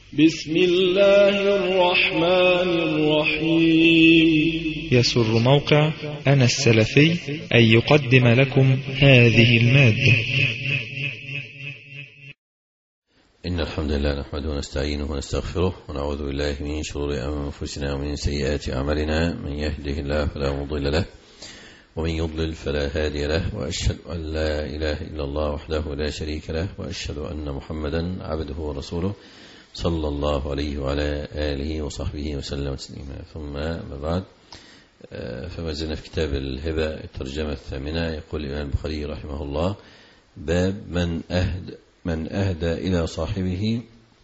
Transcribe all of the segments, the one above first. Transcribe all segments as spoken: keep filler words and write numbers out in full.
بسم الله الرحمن الرحيم. يسر موقع أنا السلفي أن يقدم لكم هذه المادة. إن الحمد لله نحمده ونستعينه ونستغفره ونعوذ بالله من شرور أنفسنا ومن سيئات أعمالنا. من يهده الله فلا مضل له ومن يضلل فلا هادي له، وأشهد أن لا إله إلا الله وحده لا شريك له، وأشهد أن محمدا عبده ورسوله صلى الله عليه وعلى آله وصحبه وسلم تسليما. ثم ما بعد، فما زلنا في كتاب الهبة الترجمة الثامنة. يقول الإمام البخاري رحمه الله: باب من أهد من أهدى إلى صاحبه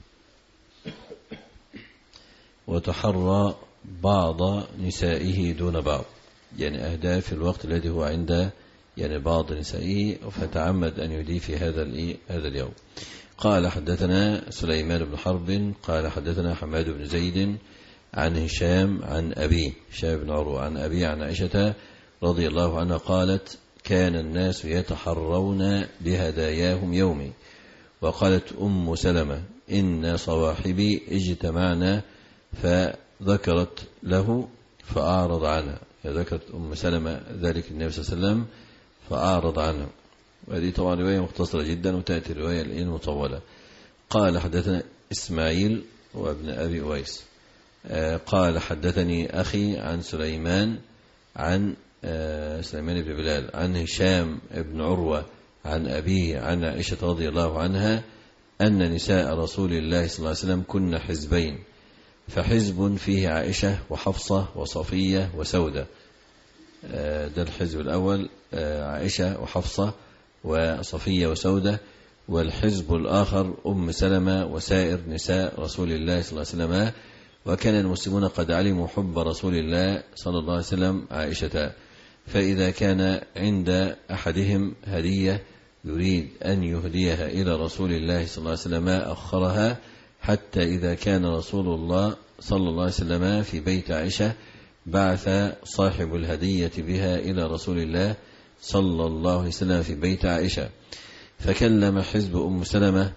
وتحرى بعض نسائه دون بعض، يعني أهدى في الوقت الذي هو عند يعني بعض نسائه فتعمد أن يهدي في هذا هذا اليوم. قال: حدثنا سليمان بن حرب قال حدثنا حماد بن زيد عن هشام عن أبي هشام بن عروة عن أبي عن عائشة رضي الله عنها قالت: كان الناس يتحرون بهداياهم يومي. وقالت أم سلمة: إن صواحبي اجتمعنا فذكرت له فأعرض عنها. ذكرت أم سلمة ذلك النبي صلى الله عليه وسلم فأعرض عنها. وهذه طبعا رواية مختصرة جدا وتأتي الرواية المطولة. قال: حدثنا إسماعيل وابن أبي أويس قال: حدثني أخي عن سليمان عن سليمان بن بلال عن هشام بن عروة عن أبيه عن عائشة رضي الله عنها أن نساء رسول الله صلى الله عليه وسلم كن حزبين، فحزب فيه عائشة وحفصة وصفية وسودة. ده الحزب الأول، عائشة وحفصة وصفية وسودة. والحزب الآخر أم سلمة وسائر نساء رسول الله صلى الله عليه وسلم. وكان المسلمون قد علموا حب رسول الله صلى الله عليه وسلم عائشة، فإذا كان عند أحدهم هدية يريد أن يهديها إلى رسول الله صلى الله عليه وسلم أخرها حتى إذا كان رسول الله صلى الله عليه وسلم في بيت عائشة بعث صاحب الهدية بها إلى رسول الله صلى الله عليه وسلم في بيت عائشة، فكلم حزب أم سلمة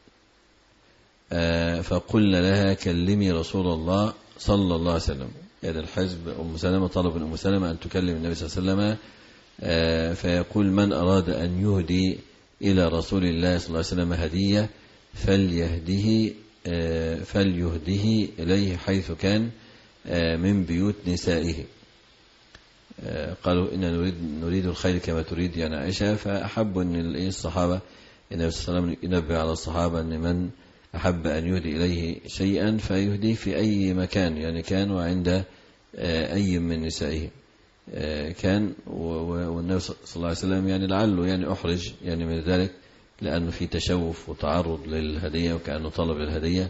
فقلنا لها: كلمي رسول الله صلى الله عليه وسلم. يعني الحزب أم سلمة طلب من أم سلمة أن تكلم النبي صلى الله عليه وسلم، فيقول: من أراد أن يهدي إلى رسول الله صلى الله عليه وسلم هدية فليهده فليهده إليه حيث كان من بيوت نسائه. قالوا: إن نريد نريد الخير كما تريد يعني عائشة. فأحبوا أن الصحابة النبي صلى الله عليه وسلم ينبه على الصحابة أن من أحب أن يهدي إليه شيئا فيهديه في أي مكان، يعني كان وعند أي من نسائه كان. والنبي صلى الله عليه وسلم يعني لعله يعني أحرج يعني من ذلك، لأنه في تشوف وتعرض للهدية وكأنه طلب الهدية،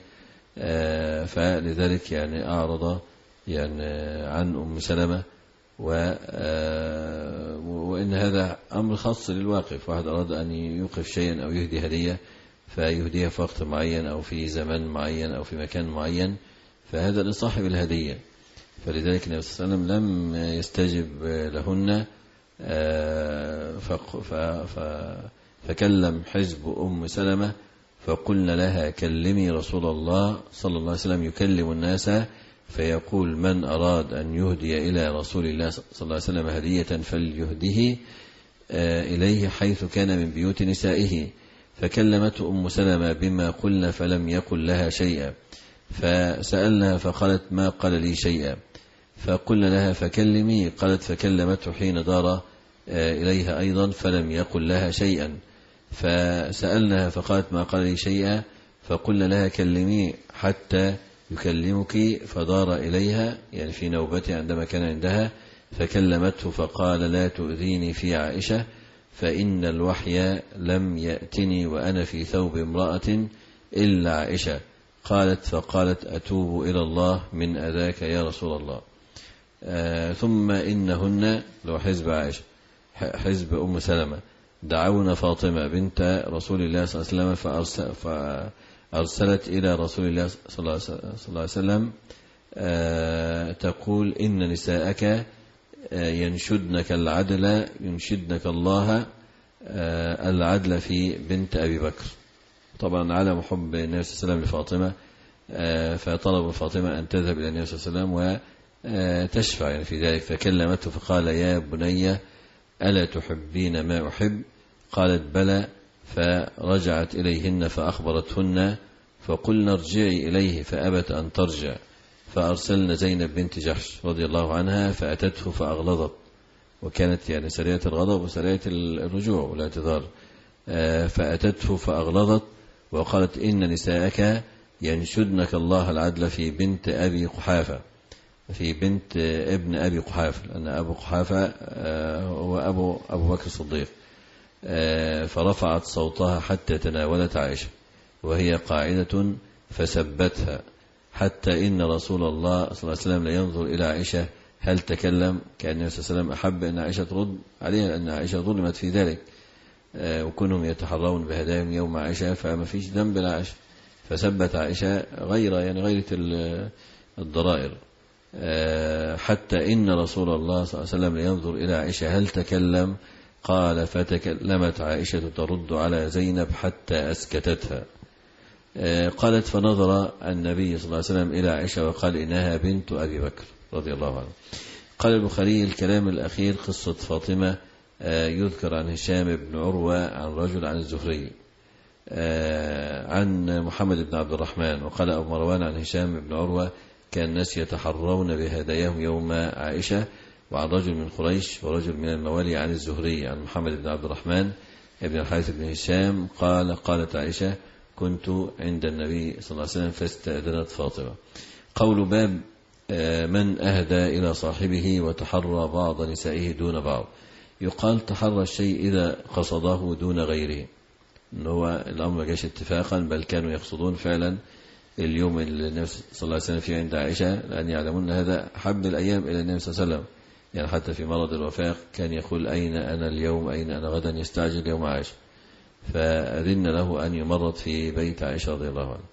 فلذلك يعني أعرض يعني عن أم سلمة. وإن هذا أمر خاص للواقف، واحد أراد أن يوقف شيئا أو يهدي هدية فيهديها في وقت معين أو في زمان معين أو في مكان معين، فهذا لصاحب الهدية. فلذلك النبي صلى الله عليه وسلم لم يستجب لهن، فكلم حزب أم سلمة فقلنا لها: كلمي رسول الله صلى الله عليه وسلم يكلم الناس فيقول: من أراد أن يهدي إلى رسول الله صلى الله عليه وسلم هدية فليهده إليه حيث كان من بيوت نسائه. فكلمته أم سلمة بما قلنا فلم يقل لها شيئا، فسألنا فقالت: ما قال لي شيئا. فقلنا لها: فكلمي. قالت: فكلمته حين دار إليها أيضا فلم يقل لها شيئا. فسألنا فقالت: ما قال لي شيئا. فقلنا لها: كلمي حتى يكلمك. فدار إليها يعني في نوبته عندما كان عندها، فكلمته فقال: لا تؤذيني في عائشة، فإن الوحي لم يأتني وأنا في ثوب امرأة إلا عائشة. قالت: فقالت: أتوب إلى الله من أذاك يا رسول الله. آه ثم إنهن لو حزب عائشة حزب أم سلمة دعونا فاطمة بنت رسول الله صلى الله عليه وسلم فأرسل فأرسلت إلى رسول الله صلى الله عليه وسلم آه تقول: إن نساءك ينشدنك العدل ينشدنك الله العدل في بنت أبي بكر. طبعا على محب النبي صلى الله عليه وسلم لفاطمة فطلب فاطمة أن تذهب إلى النبي صلى الله عليه وسلم وتشفع يعني في ذلك، فكلمته فقال يا بني ألا تحبين ما أحب؟ قالت بلى، فرجعت إليهن فأخبرتهن فقلنا ارجعي إليه، فأبت أن ترجع، فأرسلنا زينب بنت جحش رضي الله عنها فأتته فأغلظت، وكانت يعني سريعة الغضب وسريعة الرجوع والاعتذار، فأتته فأغلظت وقالت إن نساءك ينشدنك الله العدل في بنت أبي قحافة، في بنت ابن أبي قحافة، لأن أبو قحافة هو أبو, أبو بكر الصديق. فرفعت صوتها حتى تناولت عائشة وهي قاعدة فسبتها، حتى إن رسول الله صلى الله عليه وسلم لينظر إلى عائشة هل تكلم، كأن النبي صلى الله عليه وسلم أحب أن عائشة ترد عليها، لأن عائشة ظلمت في ذلك، وكونهم يتحرون بهدايهم يوم عائشة فما فيش ذنب لعائشة، فسبت عائشة غير يعني غيرة الضرائر، حتى إن رسول الله صلى الله عليه وسلم لينظر إلى عائشة هل تكلم، قال فتكلمت عائشة ترد على زينب حتى أسكتتها. قالت فنظر النبي صلى الله عليه وسلم إلى عائشة وقال إنها بنت أبي بكر رضي الله عنه. قال البخاري الكلام الأخير قصة فاطمة يذكر عن هشام بن عروة عن رجل عن الزهري عن محمد بن عبد الرحمن. وقال أبو مروان عن هشام بن عروة كان الناس يتحرون بهداياهم يوم عائشة، وعن رجل من قريش ورجل من الموالي عن الزهري عن محمد بن عبد الرحمن ابن الحارث بن هشام قال قالت عائشة كنت عند النبي صلى الله عليه وسلم فاستأذنت فاطمة. قول باب من أهدى إلى صاحبه وتحرى بعض نسائه دون بعض. يقال تحرى الشيء إذا قصده دون غيره، إن هو الأمر ما جاش اتفاقا، بل كانوا يقصدون فعلا اليوم اللي النبي صلى الله عليه وسلم فيه عند عائشة، لأن يعلمون هذا حب الأيام إلى النبي صلى الله عليه وسلم، يعني حتى في مرض الوفاة كان يقول أين أنا اليوم أين أنا غدا، يستعجل يوم عائشة، فأذن له أن يمرض في بيت عائشة رضي الله عنه.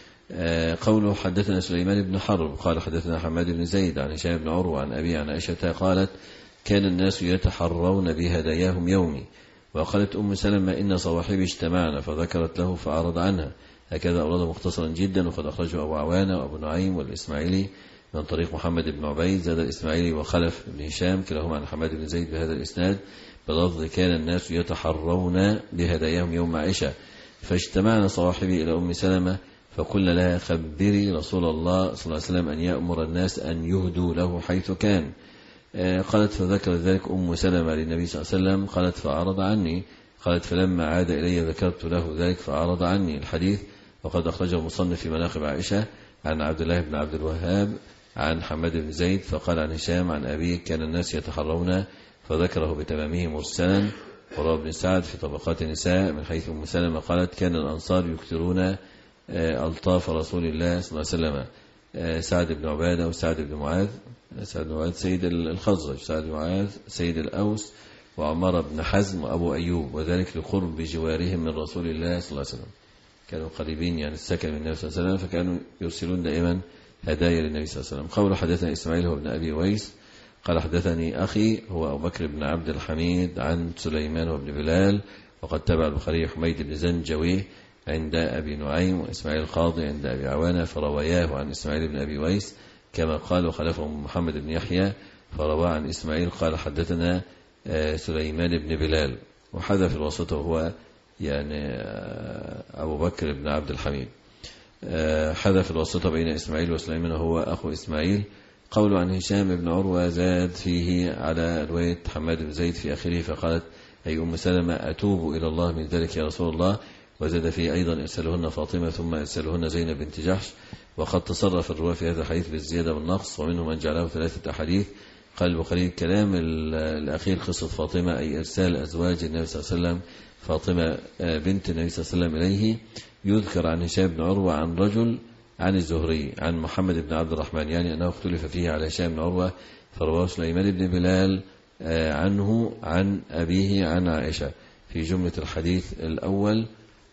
قوله حدثنا سليمان بن حرب قال حدثنا حماد بن زيد عن هشام بن عروة عن أبي عن عائشة قالت كان الناس يتحرون بهداياهم يومي. وقالت أم سلمة إن صواحبي اجتمعنا فذكرت له فأعرض عنها. هكذا أورده مختصرا جدا، وقد أخرجه أبو عوانة وأبو نعيم والإسماعيلي من طريق محمد بن عبيد، زاد الإسماعيلي وخلف بن هشام كلاهما عن حماد بن زيد بهذا الإسناد بلفظ كان الناس يتحرون بهداياهم يوم عائشة، فاجتمعنا صواحبي إلى أم سلمة فقلنا لها خبري رسول الله صلى الله عليه وسلم أن يأمر الناس أن يهدوا له حيث كان. قالت فذكر ذلك أم سلمة للنبي صلى الله عليه وسلم، قالت فأعرض عني. قالت فلما عاد إلي ذكرت له ذلك فأعرض عني. الحديث وقد أخرجه المصنف في مناقب عائشة عن عبد الله بن عبد الوهاب عن حماد بن زيد فقال عن هشام عن أبيه كان الناس يتحرون، فذكره بتمامه مرسلا. وروى ابن سعد في طبقات النساء من حيث أم سلمة قالت كان الأنصار يكثرون ألطاف رسول الله صلى الله عليه وسلم، سعد بن عبادة وسعد بن معاذ، سعد بن معاذ سيد الخزرج، سعد بن معاذ سيد الأوس، وعمر بن حزم وأبو أيوب، وذلك لقرب جوارهم من رسول الله صلى الله عليه وسلم، كانوا قريبين يعني السكن من النبي صلى الله عليه وسلم، فكانوا يرسلون دائما هدايا للنبي صلى الله عليه وسلم. قول حدثنا إسماعيل هو ابن أبي ويس قال حدثني أخي هو أبو بكر بن عبد الحميد عن سليمان وابن بلال، وقد تبع البخاري حميد بن زنجوي عند أبي نعيم وإسماعيل القاضي عند أبي عوانة فرواياه عن إسماعيل بن أبي ويس كما قال، وخلفهم محمد بن يحيى فرواه عن إسماعيل قال حدثنا سليمان بن بلال، وحذف الوسط وهو يعني أبو بكر بن عبد الحميد، حذف الوسط بين إسماعيل وسليمان وهو أخو إسماعيل. قول عن هشام بن عروة زاد فيه على رواية حماد بن زيد في آخره فقالت أي أم سلمة أتوب إلى الله من ذلك يا رسول الله، وزاد فيه أيضا إرسلهن فاطمة ثم إرسلهن زينب بنت جحش. وقد تصرف الرواة في هذا الحديث بالزيادة والنقص، ومنهم من جعله ثلاثة أحاديث. قال البخاري الكلام الأخير قصة فاطمة أي إرسال أزواج النبي صلى الله عليه وسلم فاطمة بنت النبي صلى الله عليه وسلم إليه. يذكر عن هشام بن عروة عن رجل عن الزهري عن محمد بن عبد الرحمن، يعني أنه اختلف فيه على هشام بن عروة، فرواه سليمان بن بلال عنه عن أبيه عن عائشة في جملة الحديث الأول،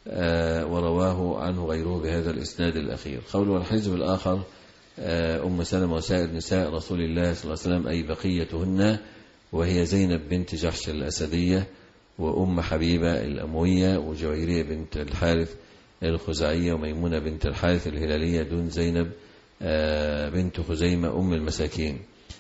ورواه عنه غيره بهذا الإسناد الأخير. قوله والحزب الآخر أم سلمة وسائر نساء رسول الله صلى الله عليه وسلم أي بقيتهن، وهي زينب بنت جحش الأسدية وأم حبيبة الأموية وجويرية بنت الحارث الخزاعية وميمونة بنت الحارث الهلالية دون زينب بنت خزيمة أم المساكين.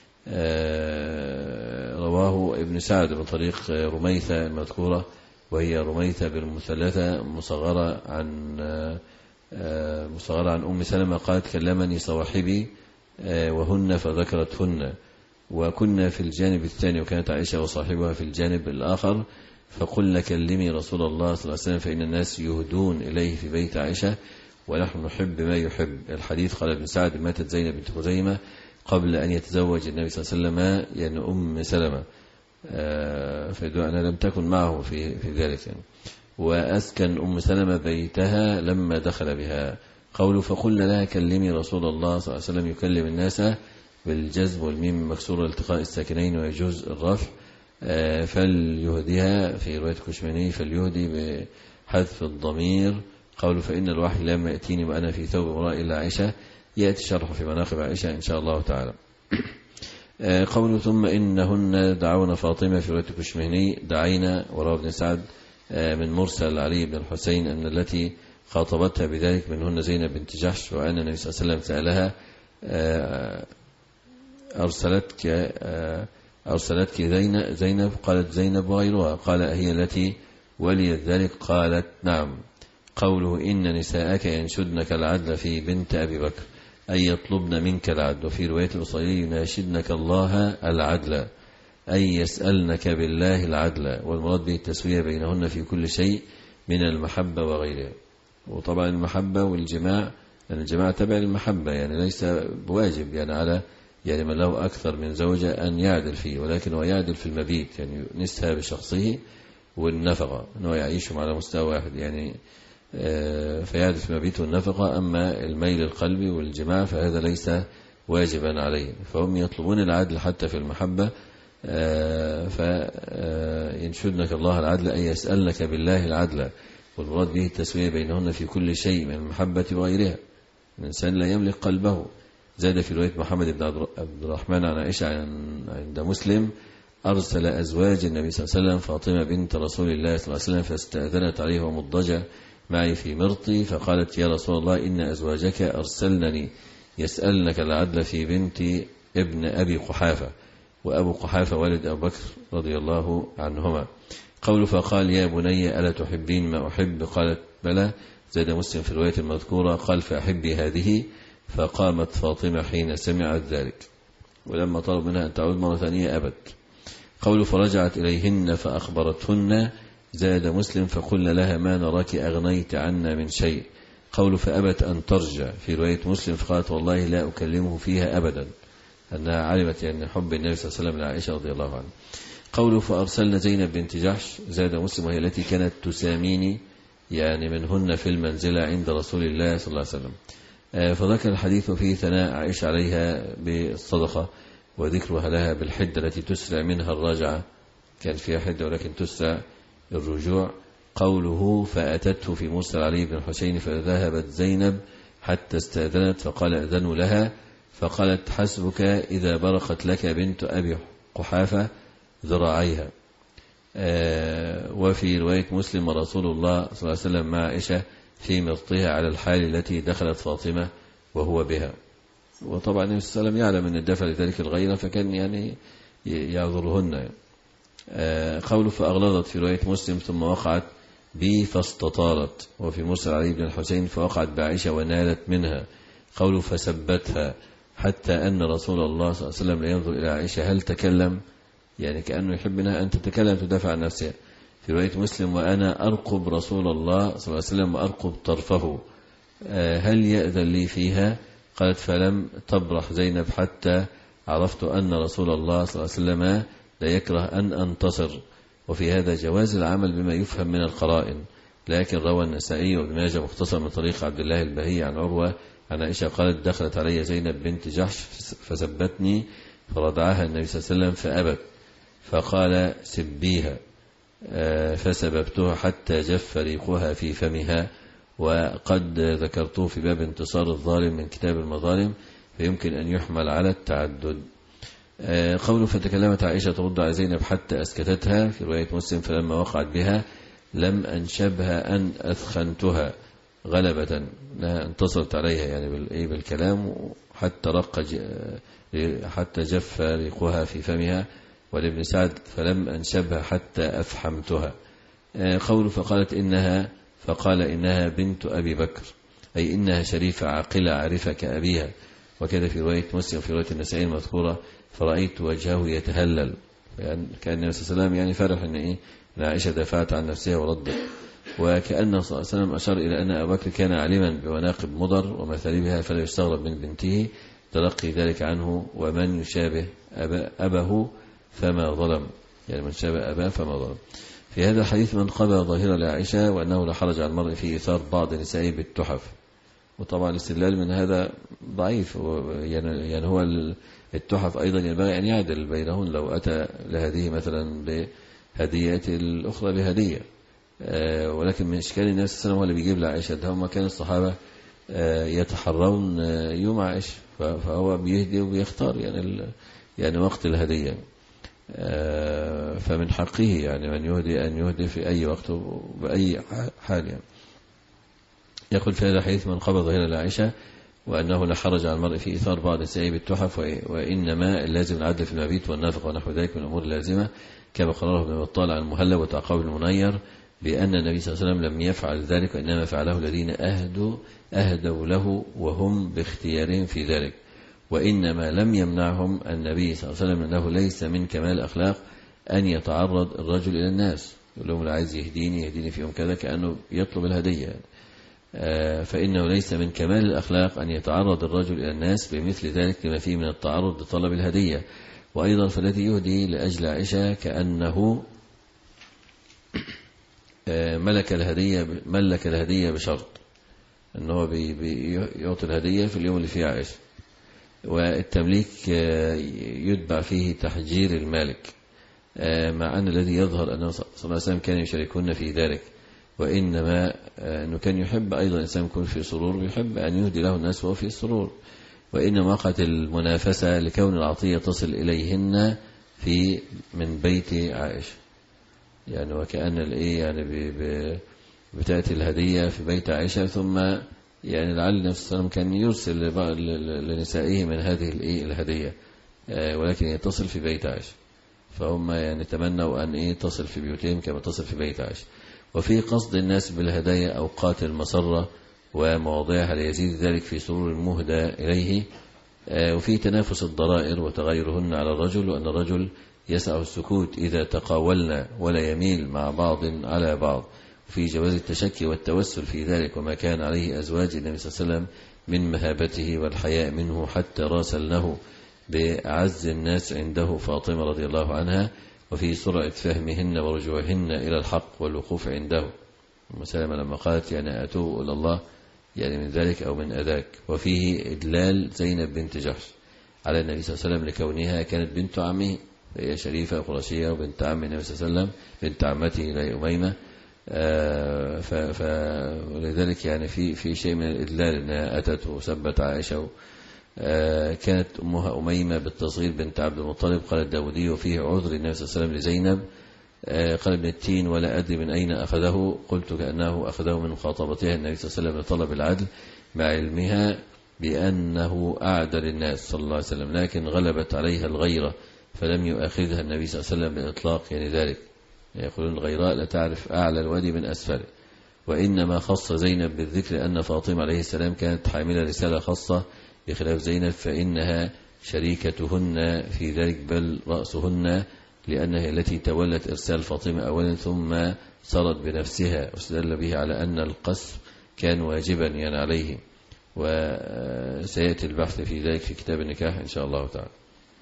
رواه ابن سعد من طريق رميثة المذكورة، وهي رميثة بالمثلثة مصغرة عن مصغرة عن أم سلمة قالت كلمني صواحبي وهن فذكرتهن، وكنا في الجانب الثاني وكانت عائشة وصاحبها في الجانب الآخر، فقلنا كلمي رسول الله صلى الله عليه وسلم فإن الناس يهدون إليه في بيت عائشة ونحن نحب ما يحب. الحديث قال ابن سعد ماتت زينب بنت خزيمة قبل أن يتزوج النبي صلى الله عليه وسلم يعني أم سلمة، فيدعو أنها لم تكن معه في, في ذلك يعني. وأسكن أم سلمة بيتها لما دخل بها. قوله فقلنا لها كلمي رسول الله صلى الله عليه وسلم يكلم الناس بالجزم والميم مكسور التقاء الساكنين ويجوز الرفع. فليهديها في رواية كشماني فليهدي بحذف الضمير. قوله فإن الوحي لما يأتيني وأنا في ثوب امرأة إلا عائشة، يأتي شرح في مناقب عائشة إن شاء الله تعالى. قوله ثم إنهن دعونا فاطمة في رواية كشماني دعينا، وروى ابن سعد من مرسل علي بن الحسين أن التي خاطبتها بذلك منهن زينب بنت جحش، وأن النبي صلى الله عليه وسلم سألها أرسلتك أرسلتك زينب؟ قالت زينب وغيرها. قال هي التي وليت ذلك؟ قالت نعم. قوله إن نساءك ينشدنك العدل في بنت أبي بكر أي يطلبن منك العدل، وفي رواية الأصيلي يناشدنك الله العدل أي يسألنك بالله العدل، والمراد به التسوية بينهن في كل شيء من المحبة وغيرها. وطبعا المحبة والجماع، لأن الجماع تبع المحبة يعني ليس بواجب يعني على يعني من له أكثر من زوجة أن يعدل فيه، ولكن هو يعدل في المبيت يعني نسها بشخصه والنفقة أنه يعيشهم على مستوى واحد يعني فيعدل في المبيت والنفقة. أما الميل القلبي والجماع فهذا ليس واجبا عليه، فهم يطلبون العدل حتى في المحبة. فينشدنك الله العدل أي يسألنك بالله العدل، والمراد به التسوية بينهن في كل شيء من المحبة وغيرها. الإنسان لا يملك قلبه. زاد في رواية محمد بن عبد الرحمن عن عائشة عند مسلم أرسل أزواج النبي صلى الله عليه وسلم فاطمة بنت رسول الله صلى الله عليه وسلم فاستأذنت عليه ومضجة معي في مرطي، فقالت يا رسول الله إن أزواجك أرسلنني يسألنك العدل في بنت ابن أبي قحافة، وأبو قحافة والد أبو بكر رضي الله عنهما. قول فقال يا بني ألا تحبين ما أحب؟ قالت بلى. زاد مسلم في الرواية المذكورة قال فأحبي هذه، فقامت فاطمة حين سمعت ذلك، ولما طلب منها أن تعود مرة ثانية أبت. قول فرجعت إليهن فأخبرتهن. زاد مسلم فقلنا لها ما نراك أغنيت عنا من شيء. قول فأبت أن ترجع في رواية مسلم فقالت والله لا أكلمه فيها أبدا، أنها علمت يعني حب النبي صلى الله عليه وسلم لعائشة رضي الله عنها. قوله فأرسلنا زينب بنت جحش. زاد مسلم وهي التي كانت تساميني يعني منهن في المنزلة عند رسول الله صلى الله عليه وسلم. فذكر الحديث فيه ثناء عائشة عليها بالصدقة وذكرها لها بالحدة التي تسرع منها الرجعة، كان فيها حدة ولكن تسرع الرجوع. قوله فأتته في مرسل علي بن الحسين فذهبت زينب حتى استأذنت فقال أذنوا لها، فقالت حسبك إذا برقت لك بنت أبي قحافة ذراعيها. وفي رواية مسلم ورسول الله صلى الله عليه وسلم مع عائشة في مرطها على الحال التي دخلت فاطمة وهو بها. وطبعا النبي صلى الله عليه وسلم يعلم أن الدفع لذلك الغيرة فكان يعني يعذرهن. قوله فأغلظت في رواية مسلم ثم وقعت بي فاستطالت، وفي مرسل علي بن الحسين فوقعت بعائشة ونالت منها. قوله فسبتها حتى أن رسول الله صلى الله عليه وسلم لا ينظر إلى عائشة هل تكلم، يعني كأنه يحب منها أن تتكلم تدافع عن نفسها. في رواية مسلم وأنا أرقب رسول الله صلى الله عليه وسلم وأرقب طرفه هل يأذن لي فيها؟ قالت فلم تبرح زينب حتى عرفت أن رسول الله صلى الله عليه وسلم لا يكره أن أنتصر. وفي هذا جواز العمل بما يفهم من القرائن، لكن روى النسائي وابن ماجه مختصر من طريق عبد الله البهي عن عروة عن عائشة قالت دخلت علي زينب بنت جحش فسبتني فرضعها النبي صلى الله عليه وسلم فأبت، فقال سبيها فسببتها حتى جف ريقها في فمها. وقد ذكرته في باب انتصار الظالم من كتاب المظالم، فيمكن أن يحمل على التعدد. قوله فتكلمت عائشة ترد على زينب حتى أسكتتها في رواية مسلم فلما وقعت بها لم أنشبها أن أثخنتها غلبة انتصرت عليها يعني بالكلام حتى رق حتى جف ريقها في فمها. ولابن سعد فلم أنشبها حتى أفحمتها. قوله فقالت إنها فقال إنها بنت أبي بكر أي إنها شريفة عاقلة عارفة كأبيها. وكذا في رواية مسلم في رواية النسائي المذكورة فرأيت وجهه يتهلل يعني كأن النبي صلى الله عليه وسلم يعني فرح إن إيه إن عائشة دفعت عن نفسها وردت. وكأن صلى الله عليه وسلم أشار إلى أن أبا بكر كان عالما بمناقب مضر ومثالبها فلا يستغرب من بنته تلقي ذلك عنه. ومن يشابه أبه فما ظلم يعني من شابه أباه فما ظلم. في هذا الحديث من قبل ظاهرة لعائشة وأنه لا حرج على المرء في إثار بعض نسائه بالتحف. وطبعا الاستدلال من هذا ضعيف يعني هو التحف أيضا ينبغي أن يعدل بينهن لو أتى لهذه مثلا بهدية الأخرى بهدية. ولكن من إشكال النبي صلى الله عليه وسلم هو اللي بيجيب لعائشة ده هم كان الصحابة يتحرون يوم عائشة فهو بيهدي وبيختار يعني يعني وقت الهدية. فمن حقه يعني من يهدي أن يهدي في أي وقت وبأي حال يعني. يقول في هذا الحديث من قبل ظاهرة لعائشة وأنه لا حرج على المرء في إثار بعض نسائه بالتحف وإنما اللازم العدل في المبيت والنفق ونحو ذلك من الأمور اللازمة كما قرره ابن بطال عن المهلب وتعقاب المنير بأن النبي صلى الله عليه وسلم لم يفعل ذلك وإنما فعله الذين أهدوا أهدوا له وهم باختيارهم في ذلك. وإنما لم يمنعهم النبي صلى الله عليه وسلم أنه ليس من كمال الأخلاق أن يتعرض الرجل إلى الناس يقول لهم لا عايز يهديني يهديني في يوم كذا كأنه يطلب الهدية يعني. فإنه ليس من كمال الأخلاق أن يتعرض الرجل إلى الناس بمثل ذلك لما فيه من التعرض لطلب الهدية. وأيضا فالذي يهدي لأجل عائشة كأنه ملك الهدية ملك الهدية بشرط أنه بيعطي الهدية في اليوم اللي فيه عائشة. والتمليك يتبع فيه تحجير المالك مع أن الذي يظهر أنه صلى الله عليه وسلم كان يشاركون في ذلك. وإنما أنه كان يحب أيضا الإنسان يكون في سرور ويحب أن يهدي له الناس وهو في السرور. وإنما وقعت المنافسة لكون العطية تصل إليهن في من بيت عائشة يعني وكأن الإيه يعني بتأتي الهدية في بيت عائشة ثم يعني لعل النبي صلى الله عليه وسلم كان يرسل لنسائه من هذه الإيه الهدية ولكن يتصل في بيت عائشة فهم يعني تمنوا أن إيه تصل في بيوتهم كما تصل في بيت عائشة. وفي قصد الناس بالهدايا أوقات المسرة ومواضيعها ليزيد ذلك في سرور المهدى إليه. وفي تنافس الضرائر وتغيرهن على الرجل وأن الرجل يسع السكوت إذا تقاولنا ولا يميل مع بعض على بعض. وفي جواز التشكي والتوسل في ذلك وما كان عليه أزواج النبي صلى الله عليه وسلم من مهابته والحياء منه حتى راسلنه بأعز الناس عنده فاطمة رضي الله عنها. وفي سرعة فهمهن ورجوعهن إلى الحق والوقوف عنده. مسلمة لما قالت يعني أتوب إلى الله يعني من ذلك أو من أذاك. وفيه إدلال زينب بنت جحش على النبي صلى الله عليه وسلم لكونها كانت بنت عمه هي شريفة قرشية وبنت عم النبي صلى الله عليه وسلم بنت عمته إلى أميمة. فلذلك يعني في في شيء من الإدلال أنها أتت وسبت عائشة. كانت أمها أميمة بالتصغير بنت عبد المطلب. قال الداودي وفيه عذر النبي صلى الله عليه وسلم لزينب. قال ابن التين ولا أدري من أين أخذه قلت كأنه أخذه من مخاطبتها النبي صلى الله عليه وسلم لطلب العدل مع علمها بأنه أعدل الناس صلى الله عليه وسلم لكن غلبت عليها الغيرة فلم يؤاخذها النبي صلى الله عليه وسلم بإطلاق يعني ذلك. يقولون الغيراء لا تعرف أعلى الوادي من أسفله. وإنما خص زينب بالذكر أن فاطمة عليه السلام كانت حاملة رسالة خاصة بخلاف زينب فإنها شريكتهن في ذلك بل رأسهن لأنها التي تولت إرسال فاطمة أولا ثم صارت بنفسها واستدل به على أن القسم كان واجبا يعني عليه. وسيأتي البحث في ذلك في كتاب النكاح إن شاء الله تعالى.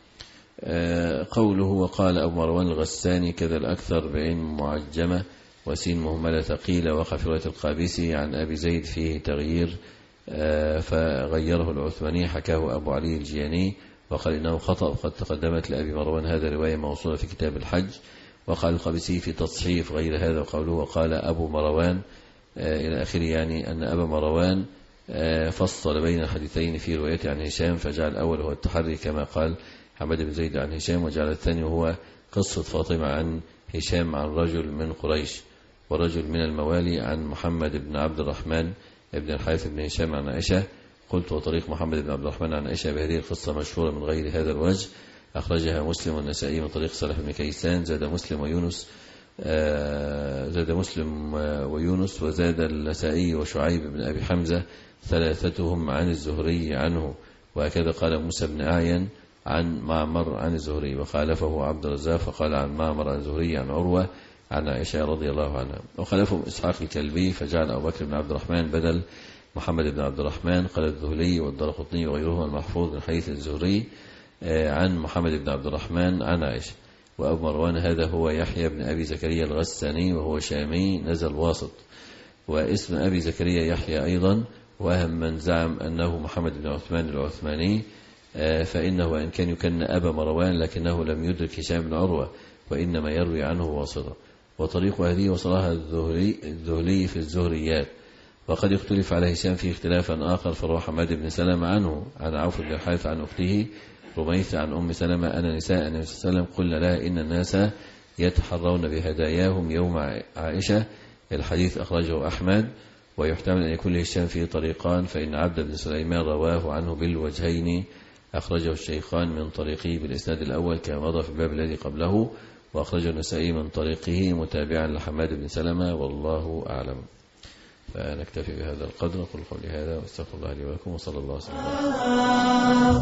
قوله وقال أبو مروان الغساني كذا الأكثر بعين معجمة وسين مهملة ثقيلة. وقع في رواية القابسي عن أبي زيد فيه تغيير فغيره العثماني حكاه أبو علي الجياني وقال إنه خطأ وقد تقدمت لأبي مروان هذا رواية موصولة في كتاب الحج. وقال القابسي في تصحيف غير هذا وقوله وقال أبو مروان إلى آخره يعني أن أبا مروان فصل بين الحديثين في روايته عن هشام فجعل الأول هو التحري كما قال حمد بن زيد عن هشام وجعل الثاني هو قصة فاطمة عن هشام عن رجل من قريش ورجل من الموالي عن محمد بن عبد الرحمن ابن الحارث بن هشام عن عائشة. قلت وطريق محمد بن عبد الرحمن عن عائشة بهذه القصة مشهورة من غير هذا الوجه، أخرجها مسلم والنسائي من طريق صالح بن كيسان. زاد مسلم ويونس آه زاد مسلم ويونس وزاد النسائي وشعيب بن أبي حمزة ثلاثتهم عن الزهري عنه، وهكذا قال موسى بن أعين عن معمر عن الزهري، وخالفه عبد الرزاق فقال عن معمر عن الزهري عن عروة عن عائشة رضي الله عنها. وخالفهم إسحاق الكلبي فجعل أبو بكر بن عبد الرحمن بدل محمد بن عبد الرحمن. قال الذهلي والدارقطني وغيرهما المحفوظ من حديث الزهري عن محمد بن عبد الرحمن عن عائشة. وأبو مروان هذا هو يحيى بن أبي زكريا الغساني وهو شامي نزل واسط، واسم أبي زكريا يحيى أيضا، وأهم من زعم أنه محمد بن عثمان العثماني فإنه وإن كان يكن أبا مروان لكنه لم يدرك هشام بن عروة وإنما يروي عنه واسطة. وطريق هذه وصلها الذهلي في الزهريات. وقد اختلف على هشام في اختلافا آخر، فروى حماد بن سلمة عنه عن عوف بن الحارث عن أخته رميثة عن أم سلمة أن نساء النبي صلى الله عليه وسلم قلنا لها إن الناس يتحرون بهداياهم يوم عائشة. الحديث أخرجه أحمد. ويحتمل أن يكون لهشام فيه طريقان، فإن عبد بن سليمان رواه عنه بالوجهين، أخرجه الشيخان من طريقه بالإسناد الأول كما مضى في الباب الذي قبله، وأخرجه النسائي من طريقه متابعا لحماد بن سلمة، والله أعلم. فنكتفي بهذا القدر. قل قولي هذا واستغفر الله لي ولكم، وصلى الله وسلم.